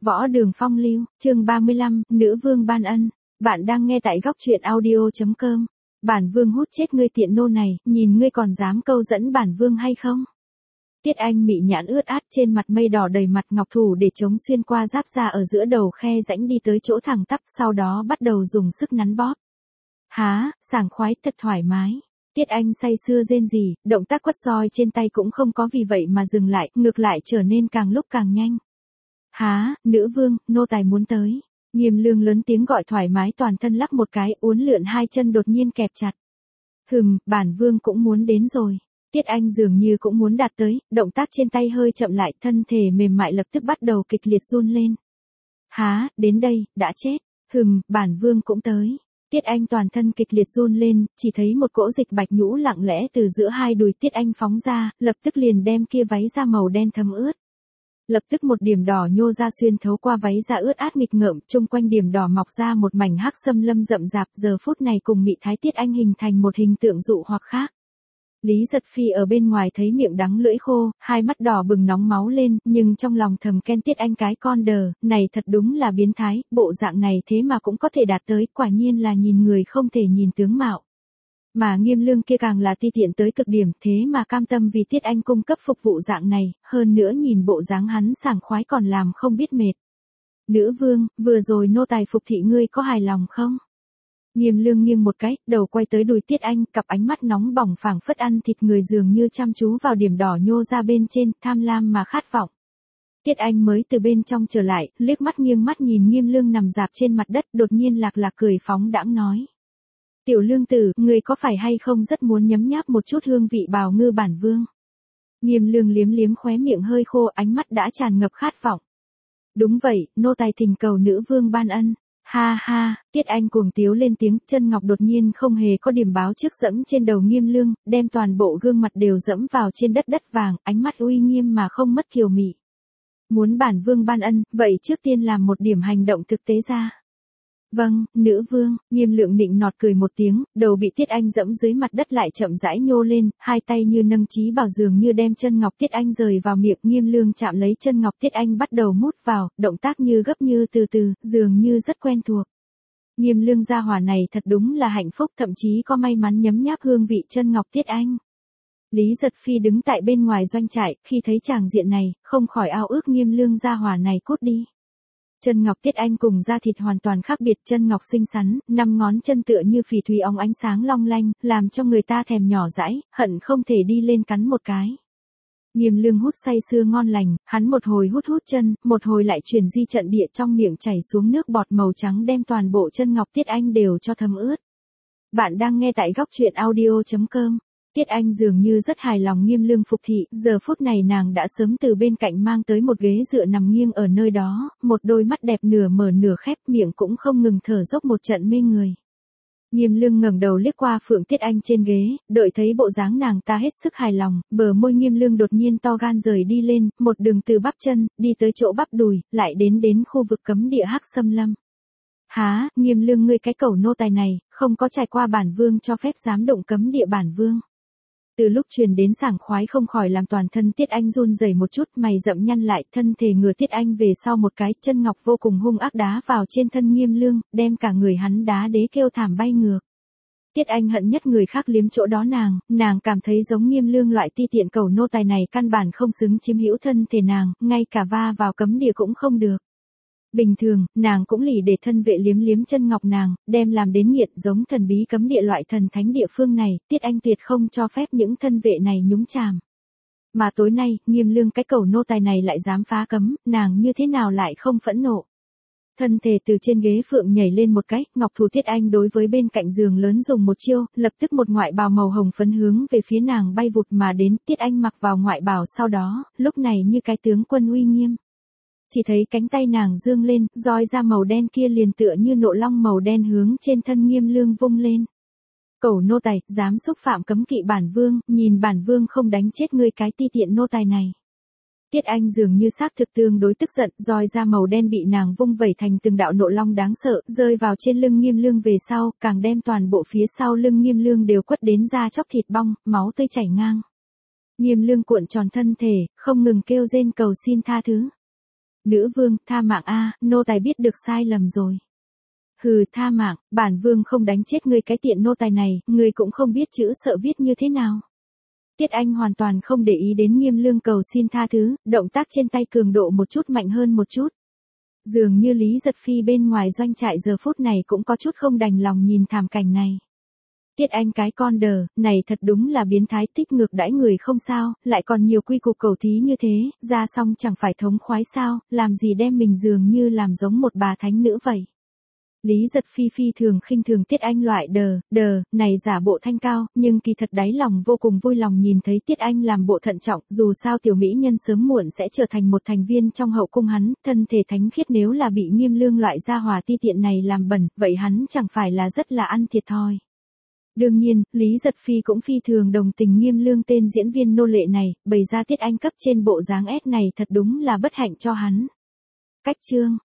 Võ Đường Phong Lưu, chương 35, Nữ Vương Ban Ân. Bạn đang nghe tại góc truyện audio.com. Bản Vương hút chết ngươi tiện nô này, nhìn ngươi còn dám câu dẫn bản Vương hay không? Tiết Anh mị nhãn ướt át, trên mặt mây đỏ đầy mặt ngọc thủ để chống xuyên qua giáp da ở giữa đầu khe rãnh đi tới chỗ thẳng tắp, sau đó bắt đầu dùng sức nắn bóp. Há, sảng khoái, thật thoải mái. Tiết Anh say sưa rên rỉ, động tác quất roi trên tay cũng không có vì vậy mà dừng lại, ngược lại trở nên càng lúc càng nhanh. Há, nữ vương, nô tài muốn tới. Nghiêm Lương lớn tiếng gọi thoải mái, toàn thân lắc một cái, uốn lượn hai chân đột nhiên kẹp chặt. Bản Vương cũng muốn đến rồi. Tiết Anh dường như cũng muốn đạt tới, động tác trên tay hơi chậm lại, thân thể mềm mại lập tức bắt đầu kịch liệt run lên. Há, đến đây, đã chết. Bản Vương cũng tới. Tiết Anh toàn thân kịch liệt run lên, chỉ thấy một cỗ dịch bạch nhũ lặng lẽ từ giữa hai đùi Tiết Anh phóng ra, lập tức liền đem kia váy da màu đen thấm ướt. Lập tức một điểm đỏ nhô ra xuyên thấu qua váy da ướt át nghịch ngợm, chung quanh điểm đỏ mọc ra một mảnh hắc xâm lâm rậm rạp, giờ phút này cùng mị thái Tiết Anh hình thành một hình tượng dụ hoặc khác. Lý Giật Phi ở bên ngoài thấy miệng đắng lưỡi khô, hai mắt đỏ bừng nóng máu lên, nhưng trong lòng thầm khen Tiết Anh cái con đờ, này thật đúng là biến thái, bộ dạng này thế mà cũng có thể đạt tới, quả nhiên là nhìn người không thể nhìn tướng mạo. Mà Nghiêm Lương kia càng là ti tiện tới cực điểm, thế mà cam tâm vì Tiết Anh cung cấp phục vụ dạng này, hơn nữa nhìn bộ dáng hắn sảng khoái còn làm không biết mệt. Nữ vương, vừa rồi nô tài phục thị ngươi có hài lòng không? Nghiêm Lương nghiêng một cái, đầu quay tới đùi Tiết Anh, cặp ánh mắt nóng bỏng phảng phất ăn thịt người, dường như chăm chú vào điểm đỏ nhô ra bên trên, tham lam mà khát vọng. Tiết Anh mới từ bên trong trở lại, liếc mắt nghiêng mắt nhìn Nghiêm Lương nằm rạp trên mặt đất, đột nhiên lạc lạc cười phóng đãng nói. Tiểu Lương tử, người có phải hay không rất muốn nhấm nháp một chút hương vị bào ngư bản vương? Nghiêm Lương liếm liếm khóe miệng hơi khô, ánh mắt đã tràn ngập khát vọng. Đúng vậy, nô tài thỉnh cầu nữ vương ban ân. Ha ha, Tiết Anh cuồng tiếu lên tiếng, chân ngọc đột nhiên không hề có điểm báo trước dẫm trên đầu Nghiêm Lương, đem toàn bộ gương mặt đều dẫm vào trên đất vàng, ánh mắt uy nghiêm mà không mất kiều mị. Muốn bản vương ban ân, vậy trước tiên làm một điểm hành động thực tế ra. Vâng, nữ vương. Nghiêm Lượng nịnh nọt cười một tiếng, đầu bị Tiết Anh dẫm dưới mặt đất lại chậm rãi nhô lên, hai tay như nâng trí bảo dường như đem chân ngọc Tiết Anh rời vào miệng. Nghiêm Lương chạm lấy chân ngọc Tiết Anh bắt đầu mút vào, động tác như gấp như từ từ, dường như rất quen thuộc. Nghiêm Lương gia hỏa này thật đúng là hạnh phúc, thậm chí có may mắn nhấm nháp hương vị chân ngọc Tiết Anh. Lý Giật Phi đứng tại bên ngoài doanh trại, khi thấy tràng diện này, không khỏi ao ước Nghiêm Lương gia hỏa này cút đi. Chân ngọc Tiết Anh cùng da thịt hoàn toàn khác biệt, chân ngọc xinh xắn, 5 ngón chân tựa như phỉ thúy óng ánh sáng long lanh, làm cho người ta thèm nhỏ dãi, hận không thể đi lên cắn một cái. Nghiêm Lương hút say sưa ngon lành, hắn một hồi hút chân, một hồi lại chuyển di trận địa, trong miệng chảy xuống nước bọt màu trắng đem toàn bộ chân ngọc Tiết Anh đều cho thấm ướt. Bạn đang nghe tại góc truyện audio.com. Tiết Anh dường như rất hài lòng Nghiêm Lương phục thị, giờ phút này nàng đã sớm từ bên cạnh mang tới một ghế dựa nằm nghiêng ở nơi đó, một đôi mắt đẹp nửa mở nửa khép, miệng cũng không ngừng thở dốc một trận mê người. Nghiêm Lương ngẩng đầu liếc qua Phượng Tiết Anh trên ghế, đợi thấy bộ dáng nàng ta hết sức hài lòng, bờ môi Nghiêm Lương đột nhiên to gan rời đi lên, một đường từ bắp chân, đi tới chỗ bắp đùi, lại đến khu vực cấm địa hắc xâm lâm. Há, Nghiêm Lương ngươi cái cẩu nô tài này, không có trải qua bản vương cho phép dám động cấm địa bản vương. Từ lúc truyền đến sảng khoái không khỏi làm toàn thân Tiết Anh run rẩy một chút, mày rậm nhăn lại, thân thể ngửa Tiết Anh về sau một cái, chân ngọc vô cùng hung ác đá vào trên thân Nghiêm Lương, đem cả người hắn đá đế kêu thảm bay ngược. Tiết Anh hận nhất người khác liếm chỗ đó nàng cảm thấy giống Nghiêm Lương loại ti tiện cẩu nô tài này căn bản không xứng chiếm hữu thân thể nàng, ngay cả va vào cấm địa cũng không được. Bình thường, nàng cũng lì để thân vệ liếm chân ngọc nàng, đem làm đến nghiện, giống thần bí cấm địa loại thần thánh địa phương này, Tiết Anh tuyệt không cho phép những thân vệ này nhúng chàm. Mà tối nay, Nghiêm Lương cái cẩu nô tài này lại dám phá cấm, nàng như thế nào lại không phẫn nộ. Thân thể từ trên ghế phượng nhảy lên một cái, ngọc thủ Tiết Anh đối với bên cạnh giường lớn dùng một chiêu, lập tức một ngoại bào màu hồng phấn hướng về phía nàng bay vụt mà đến, Tiết Anh mặc vào ngoại bào sau đó, lúc này như cái tướng quân uy nghiêm. Chỉ thấy cánh tay nàng dương lên, roi da màu đen kia liền tựa như nộ long màu đen hướng trên thân Nghiêm Lương vung lên. Cẩu nô tài, dám xúc phạm cấm kỵ bản vương, nhìn bản vương không đánh chết ngươi cái ti tiện nô tài này. Tiết Anh dường như xác thực tương đối tức giận, roi da màu đen bị nàng vung vẩy thành từng đạo nộ long đáng sợ, rơi vào trên lưng Nghiêm Lương về sau, càng đem toàn bộ phía sau lưng Nghiêm Lương đều quất đến da chóc thịt bong, máu tươi chảy ngang. Nghiêm Lương cuộn tròn thân thể, không ngừng kêu rên cầu xin tha thứ. Nữ vương, tha mạng a, nô tài biết được sai lầm rồi. Hừ, tha mạng, bản vương không đánh chết ngươi cái tiện nô tài này, ngươi cũng không biết chữ sợ viết như thế nào. Tiết Anh hoàn toàn không để ý đến Nghiêm Lương cầu xin tha thứ, động tác trên tay cường độ một chút mạnh hơn một chút. Dường như Lý Giật Phi bên ngoài doanh trại giờ phút này cũng có chút không đành lòng nhìn thảm cảnh này. Tiết Anh cái con đờ, này thật đúng là biến thái, tích ngược đãi người không sao, lại còn nhiều quy cục cầu thí như thế, ra xong chẳng phải thống khoái sao, làm gì đem mình dường như làm giống một bà thánh nữ vậy. Lý Giật Phi phi thường khinh thường Tiết Anh loại đờ, này giả bộ thanh cao, nhưng kỳ thật đáy lòng vô cùng vui lòng nhìn thấy Tiết Anh làm bộ thận trọng, dù sao tiểu mỹ nhân sớm muộn sẽ trở thành một thành viên trong hậu cung hắn, thân thể thánh khiết nếu là bị Nghiêm Lương loại gia hòa ti tiện này làm bẩn, vậy hắn chẳng phải là rất là ăn thiệt thòi. Đương nhiên, Lý Giật Phi cũng phi thường đồng tình Nghiêm Lương tên diễn viên nô lệ này, bày ra Tiết Anh cấp trên bộ dáng ép này thật đúng là bất hạnh cho hắn. Cách chương